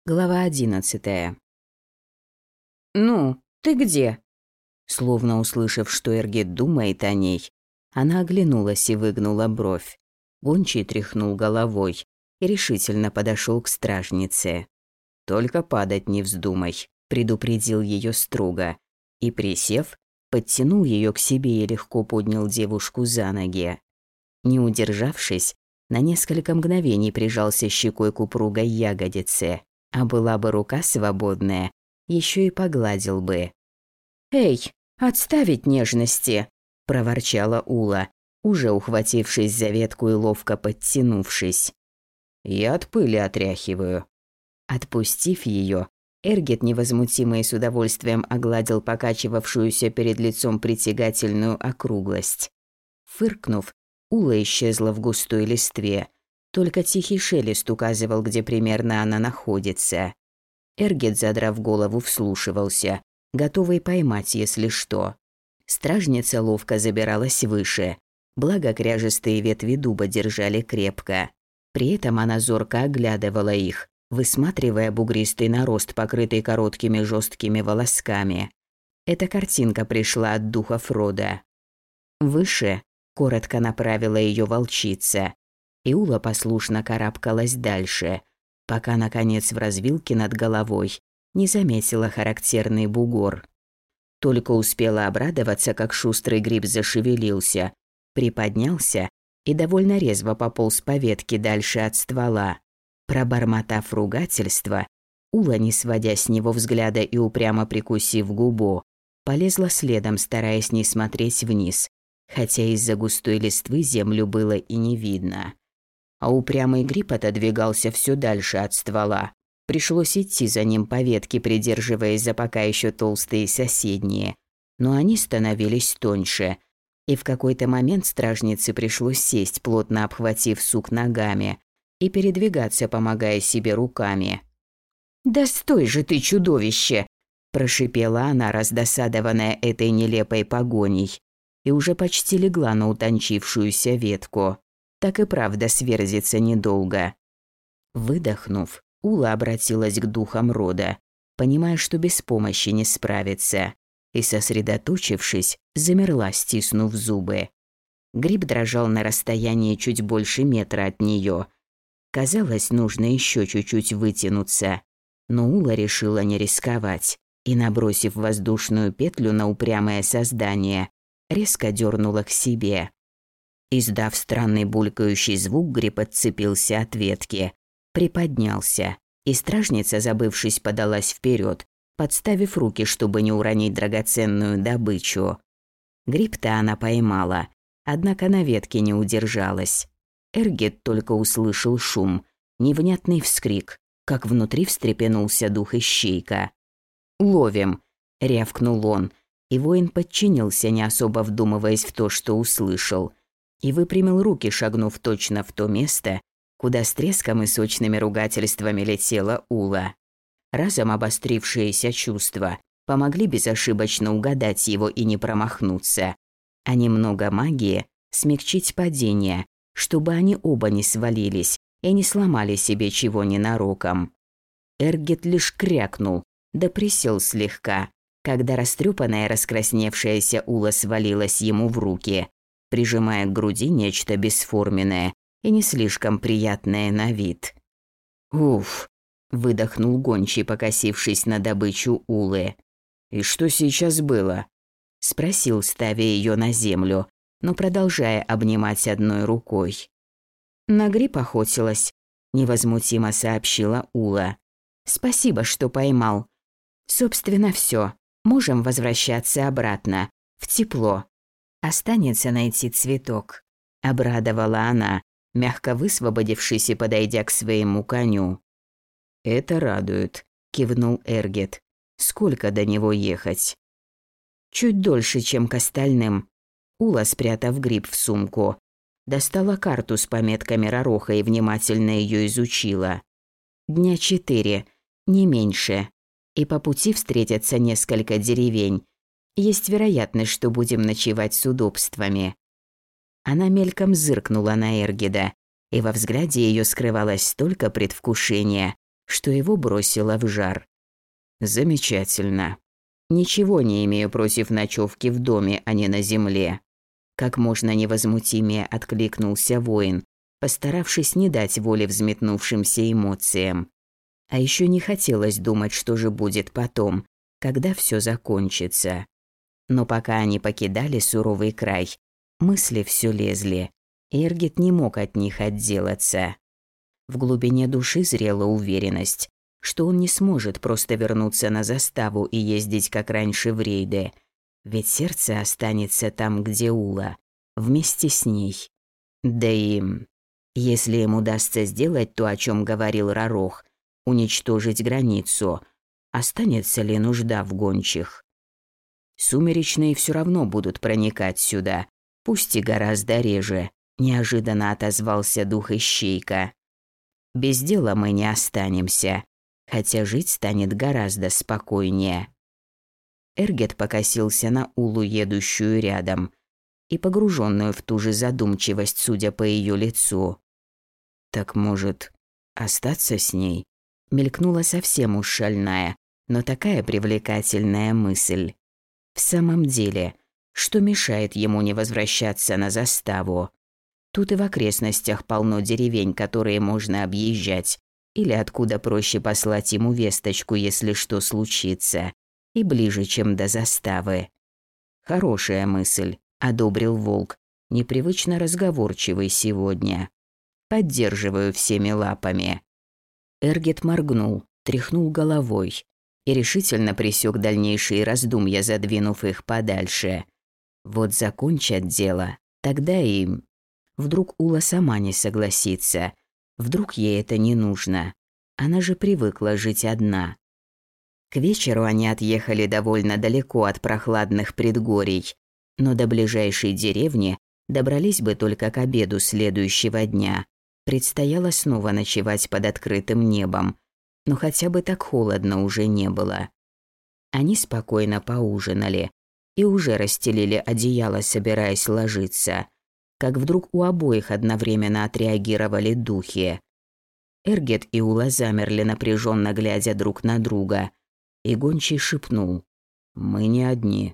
Глава 11. «Ну, ты где?» Словно услышав, что Эргет думает о ней, она оглянулась и выгнула бровь. Гончий тряхнул головой и решительно подошел к стражнице. «Только падать не вздумай», – предупредил ее строго, и, присев, подтянул ее к себе и легко поднял девушку за ноги. Не удержавшись, на несколько мгновений прижался щекой к упругой ягодице. А была бы рука свободная, еще и погладил бы. «Эй, отставить нежности!» – проворчала Ула, уже ухватившись за ветку и ловко подтянувшись. «Я от пыли отряхиваю». Отпустив ее, Эргет невозмутимо и с удовольствием огладил покачивавшуюся перед лицом притягательную округлость. Фыркнув, Ула исчезла в густой листве. Только тихий шелест указывал, где примерно она находится. Эргет, задрав голову, вслушивался, готовый поймать, если что. Стражница ловко забиралась выше, благо кряжестые ветви дуба держали крепко. При этом она зорко оглядывала их, высматривая бугристый нарост, покрытый короткими жесткими волосками. Эта картинка пришла от духов рода. Выше коротко направила ее волчица. И Ула послушно карабкалась дальше, пока, наконец, в развилке над головой не заметила характерный бугор. Только успела обрадоваться, как шустрый гриб зашевелился, приподнялся и довольно резво пополз по ветке дальше от ствола. Пробормотав ругательство, Ула, не сводя с него взгляда и упрямо прикусив губу, полезла следом, стараясь не смотреть вниз, хотя из-за густой листвы землю было и не видно. А упрямый гриб отодвигался все дальше от ствола. Пришлось идти за ним по ветке, придерживаясь за пока еще толстые соседние. Но они становились тоньше. И в какой-то момент стражнице пришлось сесть, плотно обхватив сук ногами, и передвигаться, помогая себе руками. «Да стой же ты, чудовище!» – прошипела она, раздосадованная этой нелепой погоней, и уже почти легла на утончившуюся ветку. Так и правда сверзится недолго. Выдохнув, Ула обратилась к духам рода, понимая, что без помощи не справится, и, сосредоточившись, замерла, стиснув зубы. Гриб дрожал на расстоянии чуть больше метра от нее. Казалось, нужно еще чуть-чуть вытянуться, но Ула решила не рисковать и, набросив воздушную петлю на упрямое создание, резко дернула к себе. Издав странный булькающий звук, гриб отцепился от ветки, приподнялся, и стражница, забывшись, подалась вперед, подставив руки, чтобы не уронить драгоценную добычу. Гриб-то она поймала, однако на ветке не удержалась. Эргет только услышал шум, невнятный вскрик, как внутри встрепенулся дух ищейка. «Ловим!» – рявкнул он, и воин подчинился, не особо вдумываясь в то, что услышал, и выпрямил руки, шагнув точно в то место, куда с треском и сочными ругательствами летела Ула. Разом обострившиеся чувства помогли безошибочно угадать его и не промахнуться, а немного магии смягчить падение, чтобы они оба не свалились и не сломали себе чего ненароком. Эргет лишь крякнул, да присел слегка, когда растрепанная раскрасневшаяся Ула свалилась ему в руки, прижимая к груди нечто бесформенное и не слишком приятное на вид. «Уф!» – выдохнул гончий, покосившись на добычу Улы. «И что сейчас было?» – спросил, ставя ее на землю, но продолжая обнимать одной рукой. «На гриб охотилась», – невозмутимо сообщила Ула. «Спасибо, что поймал. Собственно, все. Можем возвращаться обратно, в тепло. Останется найти цветок», – обрадовала она, мягко высвободившись и подойдя к своему коню. «Это радует», – кивнул Эргет. «Сколько до него ехать?» «Чуть дольше, чем к остальным». Ула, спрятав гриб в сумку, достала карту с пометками Ророха и внимательно ее изучила. «Дня 4, не меньше. И по пути встретятся несколько деревень. Есть вероятность, что будем ночевать с удобствами». Она мельком зыркнула на Эргеда, и во взгляде ее скрывалось столько предвкушения, что его бросило в жар. Замечательно. Ничего не имею против ночевки в доме, а не на земле. Как можно невозмутимее откликнулся воин, постаравшись не дать воли взметнувшимся эмоциям. А еще не хотелось думать, что же будет потом, когда все закончится. Но пока они покидали суровый край, мысли все лезли. Эргет не мог от них отделаться. В глубине души зрела уверенность, что он не сможет просто вернуться на заставу и ездить как раньше в рейды, ведь сердце останется там, где Ула, вместе с ней. Да и если им удастся сделать то, о чем говорил Рарох, уничтожить границу, останется ли нужда в гончих? Сумеречные все равно будут проникать сюда, пусть и гораздо реже, неожиданно отозвался дух Ищейка. Без дела мы не останемся, хотя жить станет гораздо спокойнее. Эргет покосился на Улу, едущую рядом, и погруженную в ту же задумчивость, судя по ее лицу. Так может, остаться с ней? Мелькнула совсем уж шальная, но такая привлекательная мысль. В самом деле, что мешает ему не возвращаться на заставу? Тут и в окрестностях полно деревень, которые можно объезжать, или откуда проще послать ему весточку, если что случится, и ближе, чем до заставы. Хорошая мысль, одобрил волк, непривычно разговорчивый сегодня. Поддерживаю всеми лапами. Эргет моргнул, тряхнул головой и решительно пресек дальнейшие раздумья, задвинув их подальше. Вот закончат дело, тогда и... Вдруг Ула сама не согласится. Вдруг ей это не нужно. Она же привыкла жить одна. К вечеру они отъехали довольно далеко от прохладных предгорий, но до ближайшей деревни добрались бы только к обеду следующего дня. Предстояло снова ночевать под открытым небом, но хотя бы так холодно уже не было. Они спокойно поужинали и уже расстелили одеяло, собираясь ложиться, как вдруг у обоих одновременно отреагировали духи. Эргет и Ула замерли, напряженно глядя друг на друга, и гончий шепнул: «Мы не одни».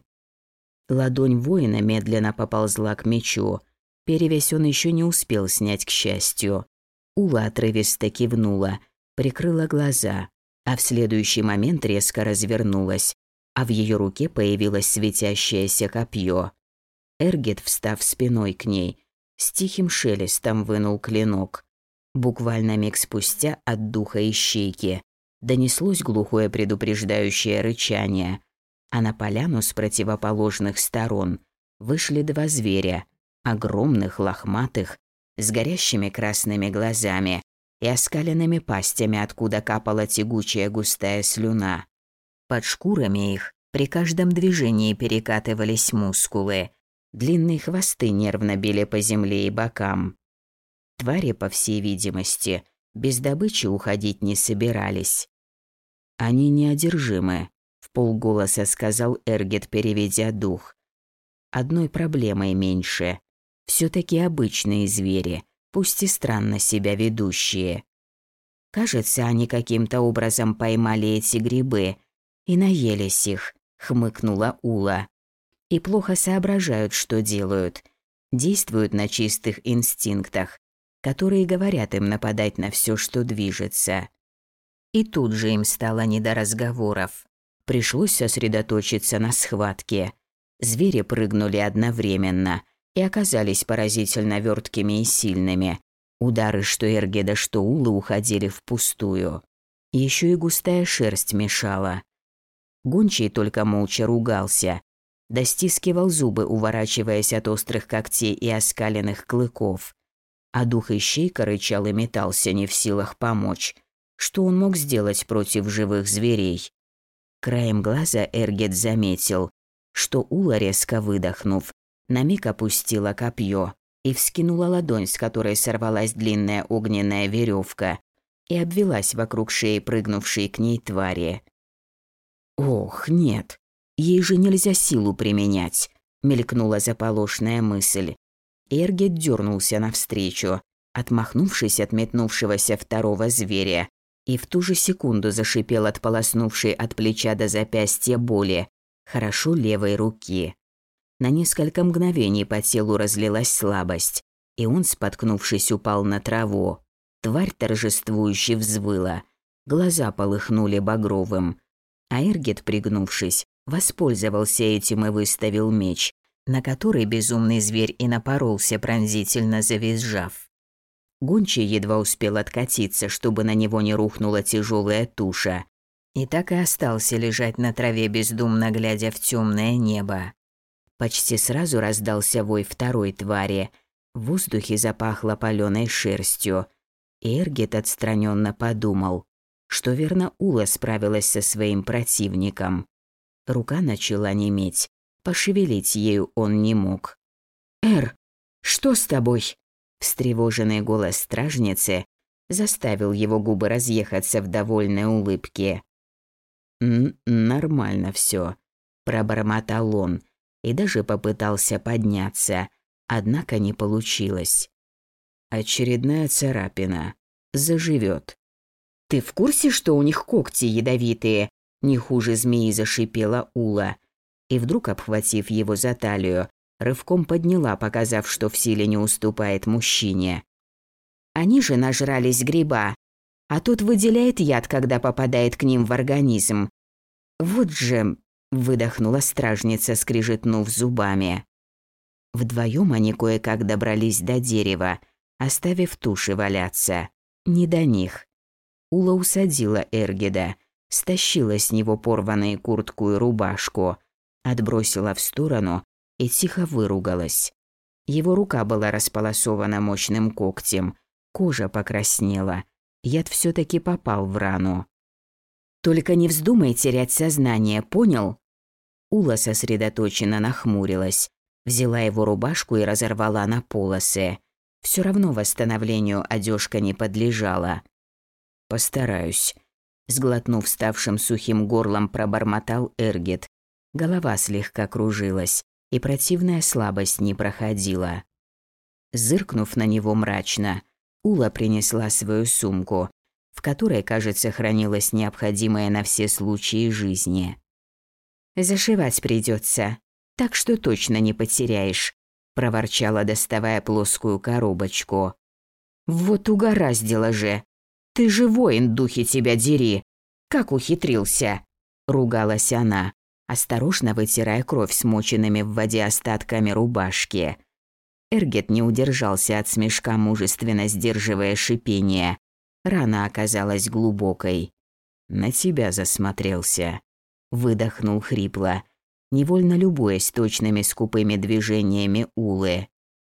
Ладонь воина медленно поползла к мечу. Перевязь он еще не успел снять, к счастью. Ула отрывисто кивнула, прикрыла глаза, а в следующий момент резко развернулась, а в ее руке появилось светящееся копье. Эргет, встав спиной к ней, с тихим шелестом вынул клинок. Буквально миг спустя от духа Ищейки донеслось глухое предупреждающее рычание, а на поляну с противоположных сторон вышли два зверя, огромных, лохматых, с горящими красными глазами и оскаленными пастями, откуда капала тягучая густая слюна. Под шкурами их при каждом движении перекатывались мускулы, длинные хвосты нервно били по земле и бокам. Твари, по всей видимости, без добычи уходить не собирались. «Они неодержимы», – вполголоса сказал Эргет, переведя дух. «Одной проблемой меньше. Все-таки обычные звери, пусть и странно себя ведущие. Кажется, они каким-то образом поймали эти грибы и наелись их», – хмыкнула Ула. «И плохо соображают, что делают. Действуют на чистых инстинктах, которые говорят им нападать на все, что движется». И тут же им стало не до разговоров. Пришлось сосредоточиться на схватке. Звери прыгнули одновременно и оказались поразительно верткими и сильными. Удары что Эргеда, что Улы уходили впустую. Еще и густая шерсть мешала. Гончий только молча ругался, да стискивал зубы, уворачиваясь от острых когтей и оскаленных клыков. А дух Ищейка рычал и метался, не в силах помочь. Что он мог сделать против живых зверей? Краем глаза Эргет заметил, что Ула, резко выдохнув, на миг опустила копье и вскинула ладонь, с которой сорвалась длинная огненная веревка и обвелась вокруг шеи прыгнувшей к ней твари. «Ох, нет, ей же нельзя силу применять», — мелькнула заполошная мысль. Эргет дернулся навстречу, отмахнувшись от метнувшегося второго зверя, И в ту же секунду зашипел от полоснувшей от плеча до запястья боли, хорошо левой руки. На несколько мгновений по телу разлилась слабость, и он, споткнувшись, упал на траву. Тварь торжествующе взвыла, глаза полыхнули багровым. А Эргет, пригнувшись, воспользовался этим и выставил меч, на который безумный зверь и напоролся, пронзительно завизжав. Гончий едва успел откатиться, чтобы на него не рухнула тяжелая туша, и так и остался лежать на траве, бездумно глядя в темное небо. Почти сразу раздался вой второй твари, в воздухе запахло паленой шерстью, и Эргет отстраненно подумал, что верно Ула справилась со своим противником. Рука начала неметь, пошевелить ею он не мог. «Эр, что с тобой?» Встревоженный голос стражницы заставил его губы разъехаться в довольной улыбке. «Нормально все», – пробормотал он и даже попытался подняться, однако не получилось. «Очередная царапина. Заживет». «Ты в курсе, что у них когти ядовитые?» – не хуже змеи зашипела Ула. И вдруг, обхватив его за талию, рывком подняла, показав, что в силе не уступает мужчине. «Они же нажрались гриба, а тот выделяет яд, когда попадает к ним в организм. Вот же...» – выдохнула стражница, скрижетнув зубами. Вдвоем они кое-как добрались до дерева, оставив туши валяться. Не до них. Ула усадила Эргеда, стащила с него порванные куртку и рубашку, отбросила в сторону и тихо выругалась. Его рука была располосована мощным когтем, кожа покраснела, яд все-таки попал в рану. «Только не вздумай терять сознание, понял?» Ула сосредоточенно нахмурилась, взяла его рубашку и разорвала на полосы. Все равно восстановлению одежка не подлежала. «Постараюсь», – сглотнув ставшим сухим горлом, пробормотал Эргет. Голова слегка кружилась, и противная слабость не проходила. Зыркнув на него мрачно, Ула принесла свою сумку, в которой, кажется, хранилось необходимое на все случаи жизни. «Зашивать придется, так что точно не потеряешь», – проворчала, доставая плоскую коробочку. «Вот угораздило же! Ты же воин, духи тебя дери! Как ухитрился?» – ругалась она, осторожно вытирая кровь смоченными в воде остатками рубашки. Эргет не удержался от смешка, мужественно сдерживая шипение. Рана оказалась глубокой. «На тебя засмотрелся», – выдохнул хрипло, невольно любуясь точными скупыми движениями Улы.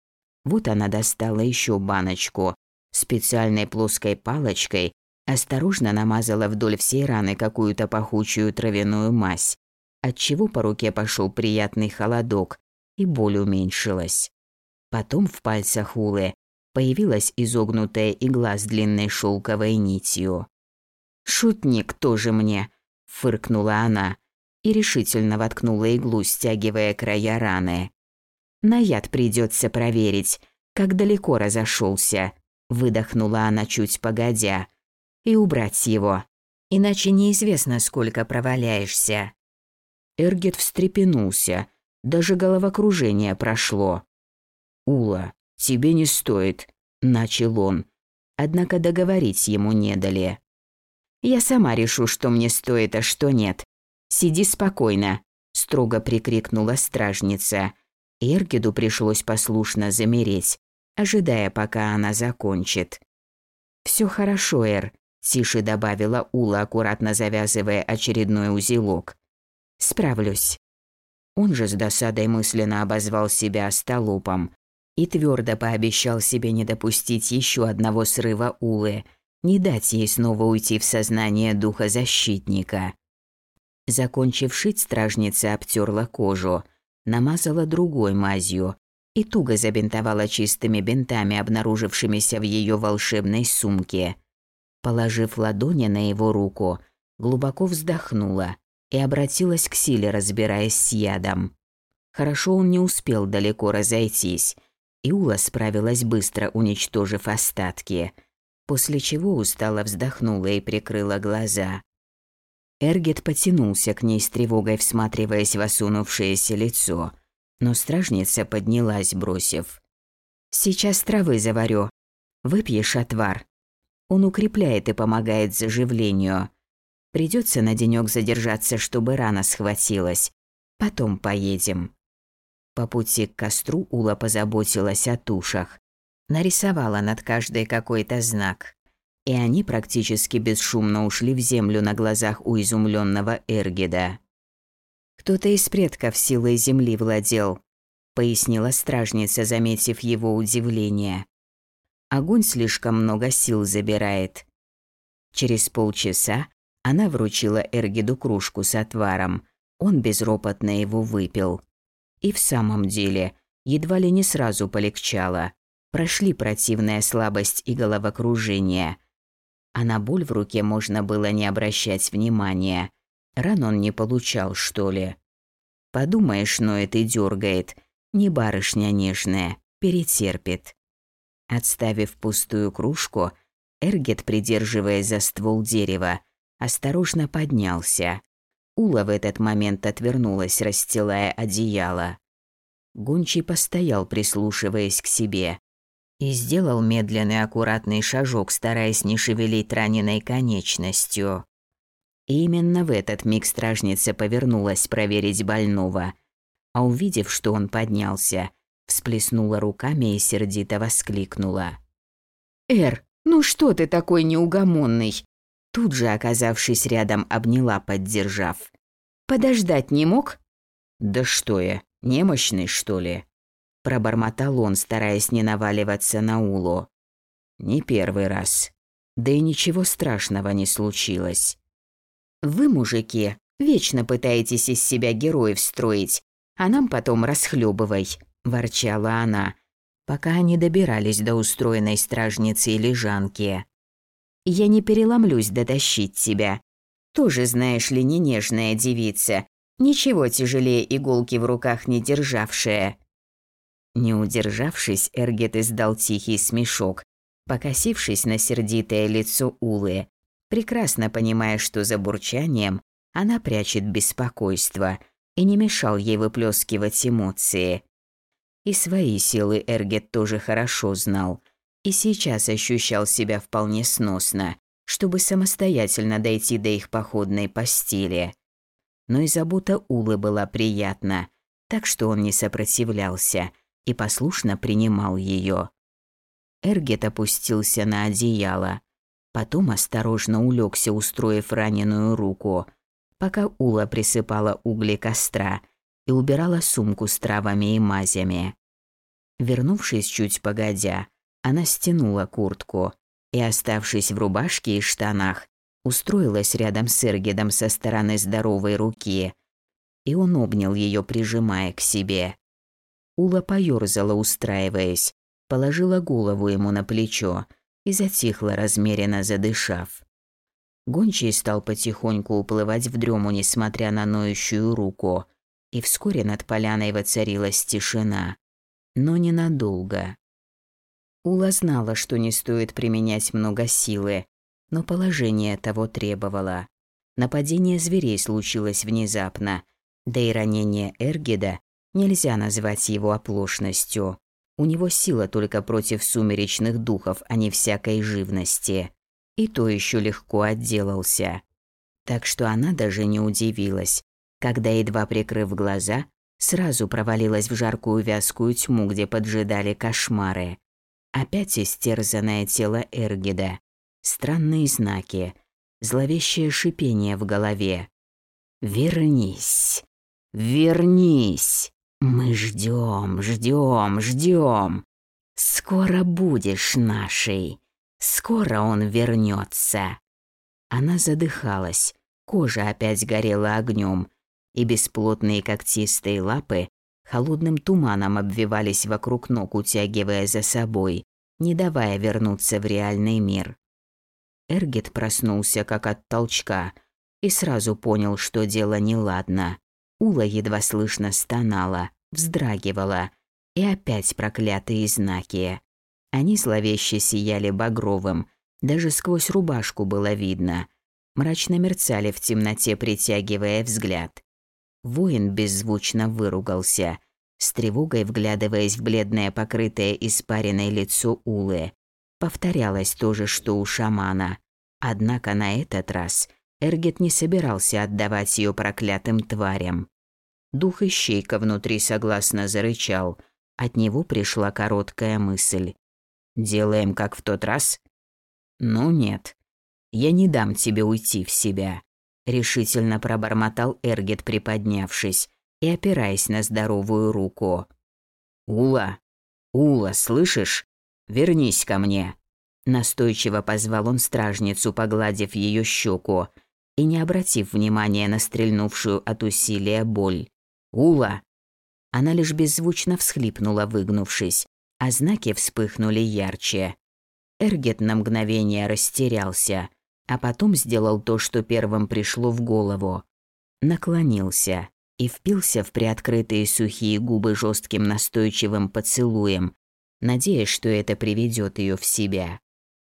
Вот она достала еще баночку, специальной плоской палочкой осторожно намазала вдоль всей раны какую-то пахучую травяную мазь, отчего по руке пошел приятный холодок, и боль уменьшилась. Потом в пальцах Улы появилась изогнутая игла с длинной шелковой нитью. «Шутник тоже мне», – фыркнула она и решительно воткнула иглу, стягивая края раны. «На яд придется проверить, как далеко разошелся», – выдохнула она чуть погодя, – «и убрать его, иначе неизвестно, сколько проваляешься». Эргет встрепенулся, даже головокружение прошло. «Ула, тебе не стоит», – начал он, однако договорить ему не дали. «Я сама решу, что мне стоит, а что нет. Сиди спокойно», – строго прикрикнула стражница. Эргеду пришлось послушно замереть, ожидая, пока она закончит. «Все хорошо, Эр», – тише добавила Ула, аккуратно завязывая очередной узелок. «Справлюсь». Он же с досадой мысленно обозвал себя остолопом и твердо пообещал себе не допустить еще одного срыва Улы, не дать ей снова уйти в сознание духа защитника. Закончив шить, стражница обтерла кожу, намазала другой мазью и туго забинтовала чистыми бинтами, обнаружившимися в ее волшебной сумке. Положив ладони на его руку, глубоко вздохнула и обратилась к силе, разбираясь с ядом. Хорошо он не успел далеко разойтись, и Ула справилась быстро, уничтожив остатки. после чего устало вздохнула и прикрыла глаза. Эргет потянулся к ней с тревогой, всматриваясь в осунувшееся лицо, но стражница поднялась, бросив: «Сейчас травы заварю. Выпьешь отвар. Он укрепляет и помогает заживлению. Придется на денёк задержаться, чтобы рана схватилась. Потом поедем». По пути к костру Ула позаботилась о тушах. Нарисовала над каждой какой-то знак. И они практически бесшумно ушли в землю на глазах у изумленного Эргеда. «Кто-то из предков силой земли владел», — пояснила стражница, заметив его удивление. «Огонь слишком много сил забирает». Через полчаса она вручила Эргеду кружку с отваром. Он безропотно его выпил. И в самом деле, едва ли не сразу полегчало. Прошли противная слабость и головокружение. А на боль в руке можно было не обращать внимания. Ран он не получал, что ли. Подумаешь, ноет и дергает. Не барышня нежная, перетерпит. Отставив пустую кружку, Эргет, придерживаясь за ствол дерева, осторожно поднялся. Ула в этот момент отвернулась, расстилая одеяло. Гончий постоял, прислушиваясь к себе, и сделал медленный аккуратный шажок, стараясь не шевелить раненой конечностью. И именно в этот миг стражница повернулась проверить больного, а увидев, что он поднялся, всплеснула руками и сердито воскликнула: «Эр, ну что ты такой неугомонный?» Тут же, оказавшись рядом, обняла, поддержав. «Подождать не мог?» «Да что я, немощный, что ли?» Пробормотал он, стараясь не наваливаться на Улу. «Не первый раз. Да и ничего страшного не случилось». «Вы, мужики, вечно пытаетесь из себя героев строить, а нам потом расхлебывай», – ворчала она, пока они добирались до устроенной стражницы и лежанки. «Я не переломлюсь дотащить тебя. Тоже, знаешь ли, не нежная девица, ничего тяжелее иголки в руках не державшая». Не удержавшись, Эргет издал тихий смешок, покосившись на сердитое лицо Улы, прекрасно понимая, что за бурчанием она прячет беспокойство, и не мешал ей выплескивать эмоции. И свои силы Эргет тоже хорошо знал, и сейчас ощущал себя вполне сносно, чтобы самостоятельно дойти до их походной постели. Но и забота Улы была приятна, так что он не сопротивлялся и послушно принимал ее. Эргет опустился на одеяло, потом осторожно улегся, устроив раненую руку, пока Ула присыпала угли костра и убирала сумку с травами и мазями. Вернувшись чуть погодя, она стянула куртку и, оставшись в рубашке и штанах, устроилась рядом с Эргедом со стороны здоровой руки, и он обнял ее, прижимая к себе. Ула поёрзала, устраиваясь, положила голову ему на плечо и затихла, размеренно задышав. Гончий стал потихоньку уплывать в дрему, несмотря на ноющую руку, и вскоре над поляной воцарилась тишина, но ненадолго. Ула знала, что не стоит применять много силы, но положение того требовало. Нападение зверей случилось внезапно, да и ранение Эргеда нельзя назвать его оплошностью. У него сила только против сумеречных духов, а не всякой живности. И то еще легко отделался. Так что она даже не удивилась, когда, едва прикрыв глаза, сразу провалилась в жаркую вязкую тьму, где поджидали кошмары. Опять истерзанное тело Эргеда, странные знаки, зловещее шипение в голове. «Вернись! Вернись! Мы ждем, ждем, ждем! Скоро будешь нашей! Скоро он вернется!» Она задыхалась, кожа опять горела огнем, и бесплотные когтистые лапы холодным туманом обвивались вокруг ног, утягивая за собой, не давая вернуться в реальный мир. Эргет проснулся как от толчка и сразу понял, что дело неладно. Ула едва слышно стонала, вздрагивала, и опять проклятые знаки. Они зловеще сияли багровым, Даже сквозь рубашку было видно. Мрачно мерцали в темноте, притягивая взгляд. Воин беззвучно выругался, с тревогой вглядываясь в бледное, покрытое испаренное лицо Улы. Повторялось то же, что у шамана. Однако на этот раз Эргет не собирался отдавать ее проклятым тварям. Дух ищейка внутри согласно зарычал. От него пришла короткая мысль. «Делаем, как в тот раз?» «Ну нет. Я не дам тебе уйти в себя», – решительно пробормотал Эргет, приподнявшись и опираясь на здоровую руку. «Ула! Ула, слышишь? Вернись ко мне!» Настойчиво позвал он стражницу, погладив ее щеку и не обратив внимания на стрельнувшую от усилия боль. «Ула!» Она лишь беззвучно всхлипнула, выгнувшись, а знаки вспыхнули ярче. Эргет на мгновение растерялся, а потом сделал то, что первым пришло в голову. Наклонился и впился в приоткрытые сухие губы жестким настойчивым поцелуем, надеясь, что это приведет ее в себя.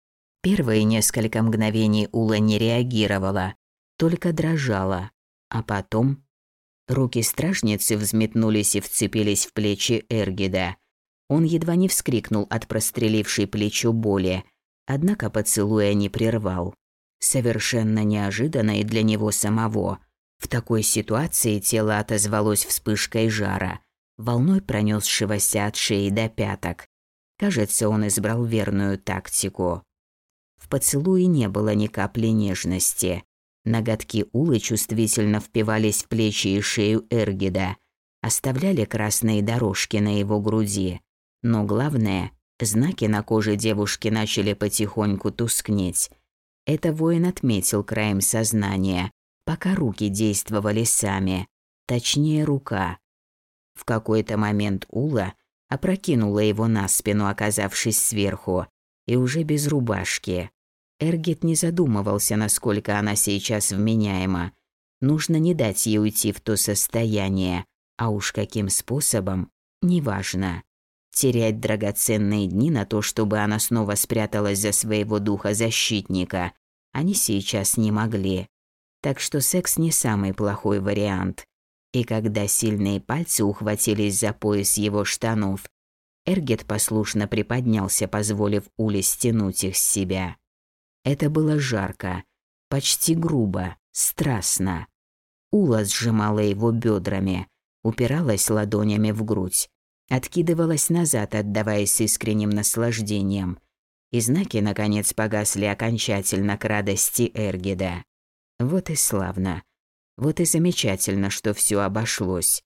Первые несколько мгновений Ула не реагировала, только дрожала, а потом руки стражницы взметнулись и вцепились в плечи Эргеда. Он едва не вскрикнул от прострелившей плечо боли, однако поцелуя не прервал. Совершенно неожиданно и для него самого. В такой ситуации тело отозвалось вспышкой жара, волной пронесшегося от шеи до пяток. Кажется, он избрал верную тактику. В поцелуе не было ни капли нежности. Ноготки Улы чувствительно впивались в плечи и шею Эргеда, оставляли красные дорожки на его груди. Но главное, знаки на коже девушки начали потихоньку тускнеть. Это воин отметил краем сознания, пока руки действовали сами, точнее рука. В какой-то момент Ула опрокинула его на спину, оказавшись сверху, и уже без рубашки. Эргет не задумывался, насколько она сейчас вменяема. Нужно не дать ей уйти в то состояние, а уж каким способом, неважно. Терять драгоценные дни на то, чтобы она снова спряталась за своего духа-защитника, они сейчас не могли. Так что секс не самый плохой вариант. И когда сильные пальцы ухватились за пояс его штанов, Эргет послушно приподнялся, позволив Уле стянуть их с себя. Это было жарко, почти грубо, страстно. Ула сжимала его бедрами, упиралась ладонями в грудь, откидывалась назад, отдаваясь с искренним наслаждением. И знаки, наконец, погасли окончательно к радости Эргеда. Вот и славно. Вот и замечательно, что все обошлось.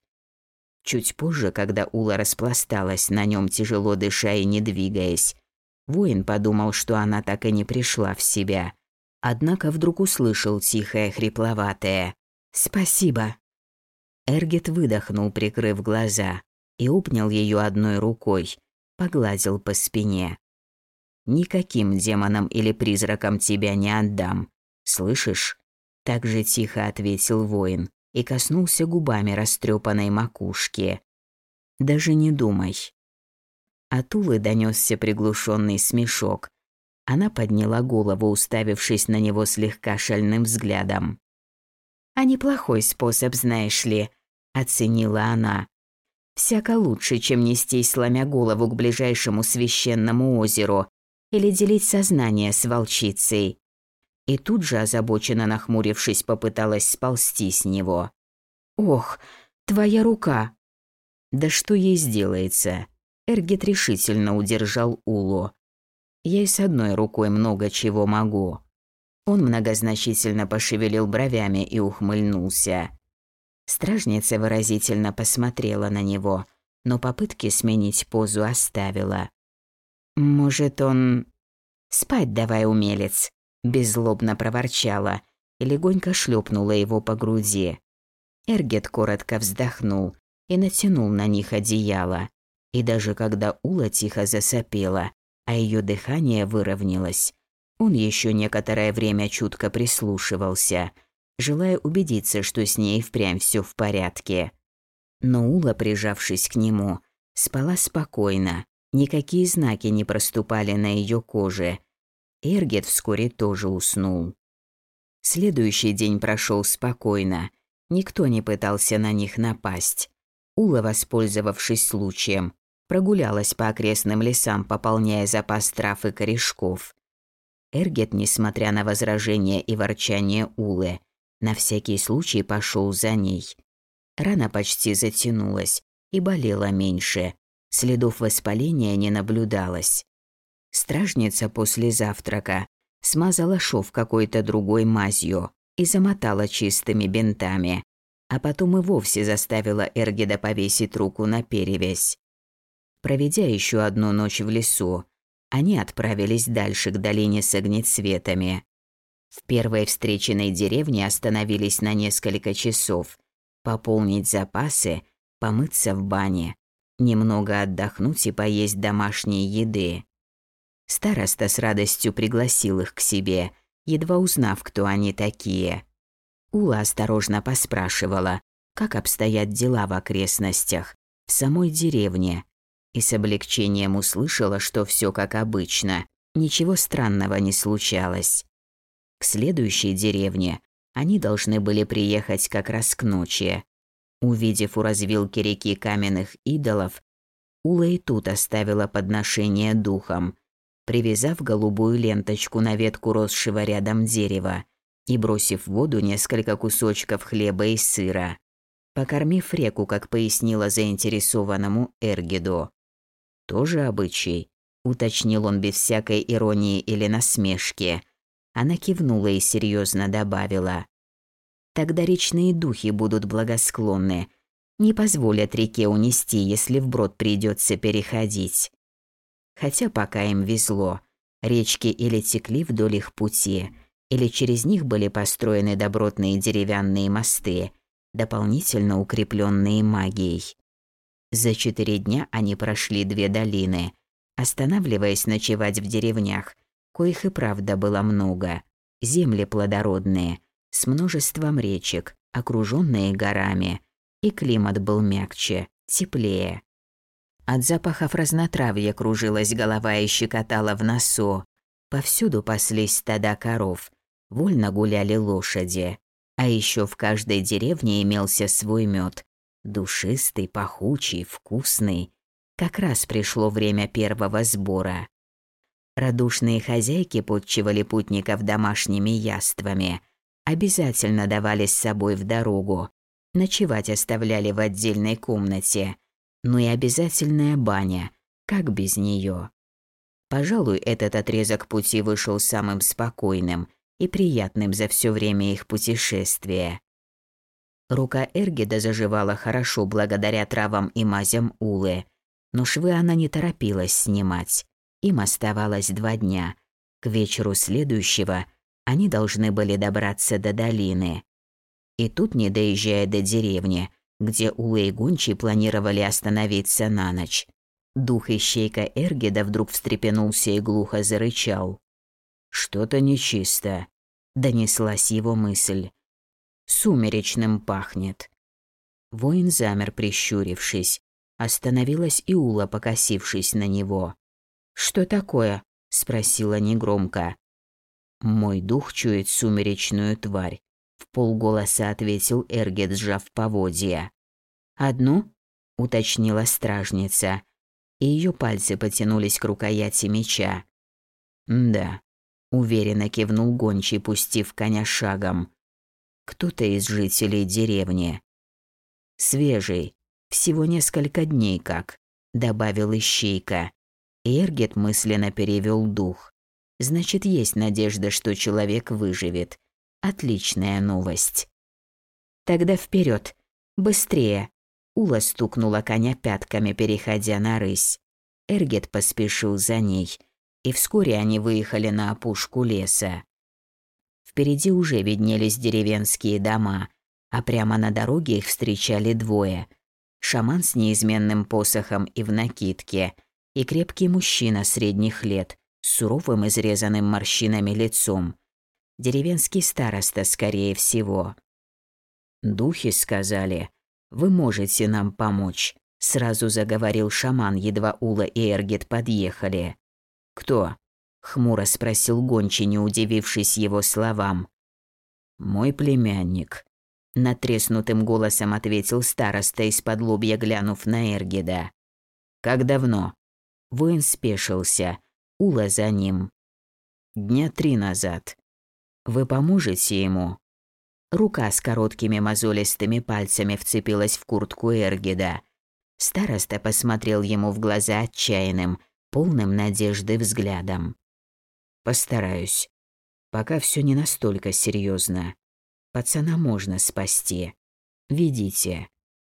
Чуть позже, когда Ула распласталась на нем, тяжело дыша и не двигаясь, воин подумал, что она так и не пришла в себя. Однако вдруг услышал тихое, хрипловатое «Спасибо». Эргет выдохнул, прикрыв глаза, и обнял ее одной рукой, погладил по спине. «Никаким демонам или призракам тебя не отдам. Слышишь?» Так же тихо ответил воин и коснулся губами растрепанной макушки. «Даже не думай». От Улы донесся приглушенный смешок. Она подняла голову, уставившись на него слегка шальным взглядом. «А неплохой способ, знаешь ли», – оценила она. «Всяко лучше, чем нестись, сломя голову к ближайшему священному озеру или делить сознание с волчицей». И тут же, озабоченно нахмурившись, попыталась сползти с него. «Ох, твоя рука!» «Да что ей сделается?» Эргет решительно удержал Улу. «Я и с одной рукой много чего могу». Он многозначительно пошевелил бровями и ухмыльнулся. Стражница выразительно посмотрела на него, но попытки сменить позу оставила. «Может, он...» «Спать давай, умелец!» Беззлобно проворчала и легонько шлепнула его по груди. Эргет коротко вздохнул и натянул на них одеяло. И даже когда Ула тихо засопела, а ее дыхание выровнялось, он еще некоторое время чутко прислушивался, желая убедиться, что с ней впрямь все в порядке. Но Ула, прижавшись к нему, спала спокойно, никакие знаки не проступали на ее коже. Эргет вскоре тоже уснул. Следующий день прошел спокойно. Никто не пытался на них напасть. Ула, воспользовавшись случаем, прогулялась по окрестным лесам, пополняя запас трав и корешков. Эргет, несмотря на возражения и ворчание Улы, на всякий случай пошел за ней. Рана почти затянулась и болела меньше. Следов воспаления не наблюдалось. Стражница после завтрака смазала шов какой-то другой мазью и замотала чистыми бинтами, а потом и вовсе заставила Эргеда повесить руку на перевязь. Проведя еще одну ночь в лесу, они отправились дальше к долине с огнецветами. В первой встреченной деревне остановились на несколько часов, пополнить запасы, помыться в бане, немного отдохнуть и поесть домашней еды. Староста с радостью пригласил их к себе, едва узнав, кто они такие. Ула осторожно поспрашивала, как обстоят дела в окрестностях, в самой деревне, и с облегчением услышала, что все как обычно, ничего странного не случалось. К следующей деревне они должны были приехать как раз к ночи. Увидев у развилки реки каменных идолов, Ула и тут оставила подношение духом, привязав голубую ленточку на ветку росшего рядом дерева и бросив в воду несколько кусочков хлеба и сыра, покормив реку, как пояснила заинтересованному Эргеду. «Тоже обычай», – уточнил он без всякой иронии или насмешки. Она кивнула и серьезно добавила: «Тогда речные духи будут благосклонны, не позволят реке унести, если вброд придется переходить». Хотя пока им везло, речки или текли вдоль их пути, или через них были построены добротные деревянные мосты, дополнительно укрепленные магией. За 4 дня они прошли 2 долины, останавливаясь ночевать в деревнях, коих и правда было много, земли плодородные, с множеством речек, окруженные горами, и климат был мягче, теплее. От запахов разнотравья кружилась голова и щекотала в носу. Повсюду паслись стада коров, вольно гуляли лошади. А еще в каждой деревне имелся свой мед, душистый, пахучий, вкусный. Как раз пришло время первого сбора. Радушные хозяйки подчивали путников домашними яствами, обязательно давали с собой в дорогу, ночевать оставляли в отдельной комнате, ну и обязательная баня, как без нее. Пожалуй, этот отрезок пути вышел самым спокойным и приятным за все время их путешествия. Рука Эргеда заживала хорошо благодаря травам и мазям Улы, но швы она не торопилась снимать. Им оставалось 2 дня. К вечеру следующего они должны были добраться до долины. И тут, не доезжая до деревни, где Ула и Гончий планировали остановиться на ночь, дух-ищейка Эргеда вдруг встрепенулся и глухо зарычал. «Что-то нечисто», – донеслась его мысль. «Сумеречным пахнет». Воин замер, прищурившись. Остановилась и Ула, покосившись на него. «Что такое?» – спросила негромко. «Мой дух чует сумеречную тварь», – вполголоса ответил Эргет, сжав поводья. «Одну?» – уточнила стражница, и ее пальцы потянулись к рукояти меча. «Да», – уверенно кивнул Гончий, пустив коня шагом. «Кто-то из жителей деревни». «Свежий, всего несколько дней как», – добавил ищейка. Эргет мысленно перевел дух. Значит, есть надежда, что человек выживет. Отличная новость. Тогда вперед, быстрее. Ула стукнула коня пятками, переходя на рысь. Эргет поспешил за ней, и вскоре они выехали на опушку леса. Впереди уже виднелись деревенские дома, а прямо на дороге их встречали 2. Шаман с неизменным посохом и в накидке, и крепкий мужчина средних лет, с суровым изрезанным морщинами лицом. Деревенский староста, скорее всего. «Духи сказали, вы можете нам помочь», – сразу заговорил шаман, едва Ула и Эргет подъехали. «Кто?» – хмуро спросил гончий, не удивившись его словам. «Мой племянник», – натреснутым голосом ответил староста, из-под лобья глянув на Эргида. «Как давно?» Воин спешился, Ула за ним. 3 дня назад. Вы поможете ему?» Рука с короткими мозолистыми пальцами вцепилась в куртку Эргида. Староста посмотрел ему в глаза отчаянным, полным надежды взглядом. «Постараюсь. Пока все не настолько серьезно. Пацана можно спасти. Ведите».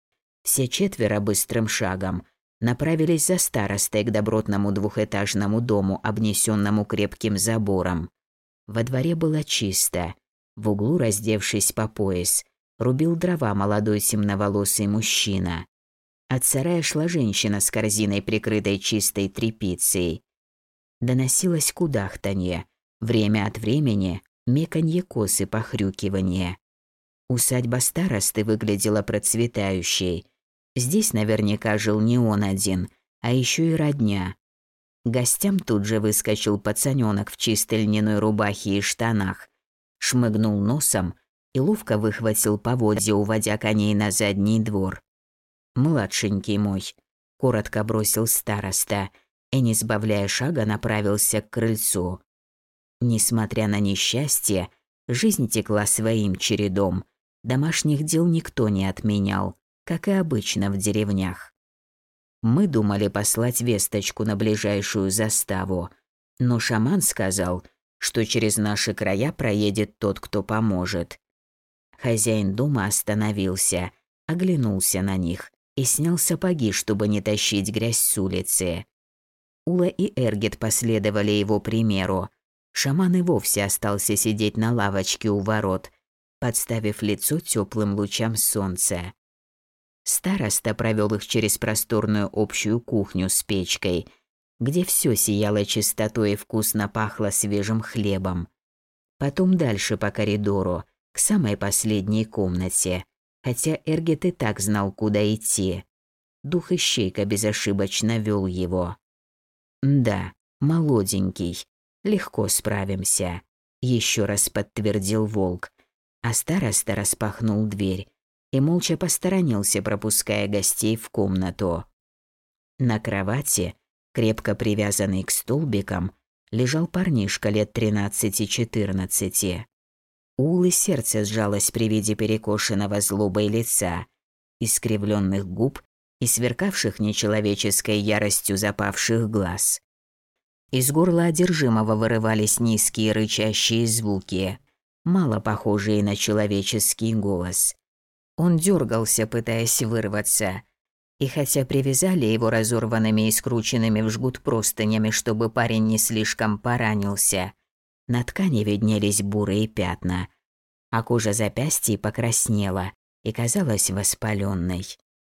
Все 4 быстрым шагом направились за старостой к добротному двухэтажному дому, обнесенному крепким забором. Во дворе было чисто. В углу, раздевшись по пояс, рубил дрова молодой темноволосый мужчина. От сарая шла женщина с корзиной, прикрытой чистой тряпицей. Доносилось кудахтанье, время от времени меканье кос и похрюкивание. Усадьба старосты выглядела процветающей. Здесь наверняка жил не он один, а еще и родня. Гостям тут же выскочил пацанёнок в чистой льняной рубахе и штанах, шмыгнул носом и ловко выхватил поводья, уводя коней на задний двор. «Младшенький мой», – коротко бросил староста, и, не сбавляя шага, направился к крыльцу. Несмотря на несчастье, жизнь текла своим чередом, домашних дел никто не отменял, как и обычно в деревнях. Мы думали послать весточку на ближайшую заставу, но шаман сказал, что через наши края проедет тот, кто поможет. Хозяин дома остановился, оглянулся на них и снял сапоги, чтобы не тащить грязь с улицы. Ула и Эргид последовали его примеру. Шаман и вовсе остался сидеть на лавочке у ворот, подставив лицо теплым лучам солнца. Староста провел их через просторную общую кухню с печкой, где все сияло чистотой и вкусно пахло свежим хлебом. Потом дальше по коридору, к самой последней комнате, хотя Эргид и так знал, куда идти. Дух ищейка безошибочно вел его. «Да, молоденький, легко справимся», – еще раз подтвердил волк, а староста распахнул дверь и молча посторонился, пропуская гостей в комнату. На кровати, крепко привязанный к столбикам, лежал парнишка лет 13-14. У Улы сердце сжалось при виде перекошенного злобой лица, искривленных губ и сверкавших нечеловеческой яростью запавших глаз. Из горла одержимого вырывались низкие рычащие звуки, мало похожие на человеческий голос. Он дергался, пытаясь вырваться, и хотя привязали его разорванными и скрученными в жгут простынями, чтобы парень не слишком поранился, на ткани виднелись бурые пятна, а кожа запястья покраснела и казалась воспаленной.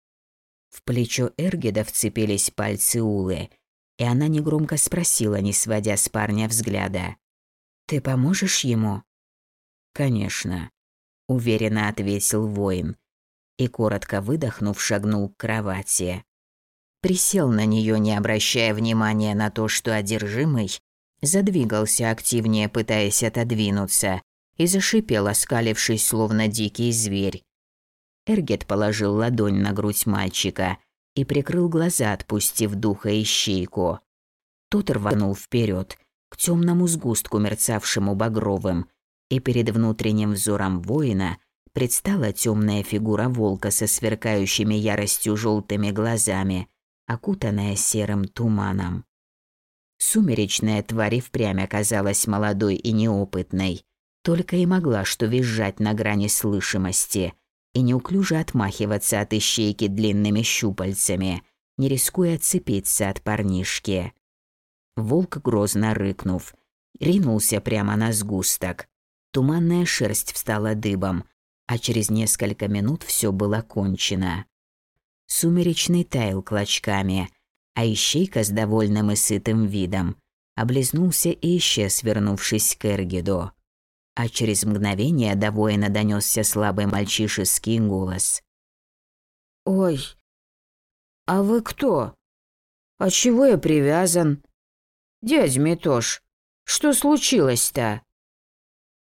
В плечо Эргида вцепились пальцы Улы, и она негромко спросила, не сводя с парня взгляда: «Ты поможешь ему?» «Конечно», – уверенно ответил воин и, коротко выдохнув, шагнул к кровати. Присел на нее, не обращая внимания на то, что одержимый задвигался активнее, пытаясь отодвинуться, и зашипел, оскалившись, словно дикий зверь. Эргид положил ладонь на грудь мальчика и прикрыл глаза, отпустив духа ищейку. Тот рванул вперед к темному сгустку, мерцавшему багровым, и перед внутренним взором воина предстала темная фигура волка со сверкающими яростью желтыми глазами, окутанная серым туманом. Сумеречная тварь и впрямь оказалась молодой и неопытной, только и могла что визжать на грани слышимости и неуклюже отмахиваться от ищейки длинными щупальцами, не рискуя отцепиться от парнишки. Волк, грозно рыкнув, ринулся прямо на сгусток. Туманная шерсть встала дыбом, а через несколько минут все было кончено. Сумеречный таял клочками, а ищейка с довольным и сытым видом облизнулся и исчез, вернувшись к Эргиду. А через мгновение до воина донесся слабый мальчишеский голос. «Ой, а вы кто? А чего я привязан? Дядь Митош, Что случилось-то?»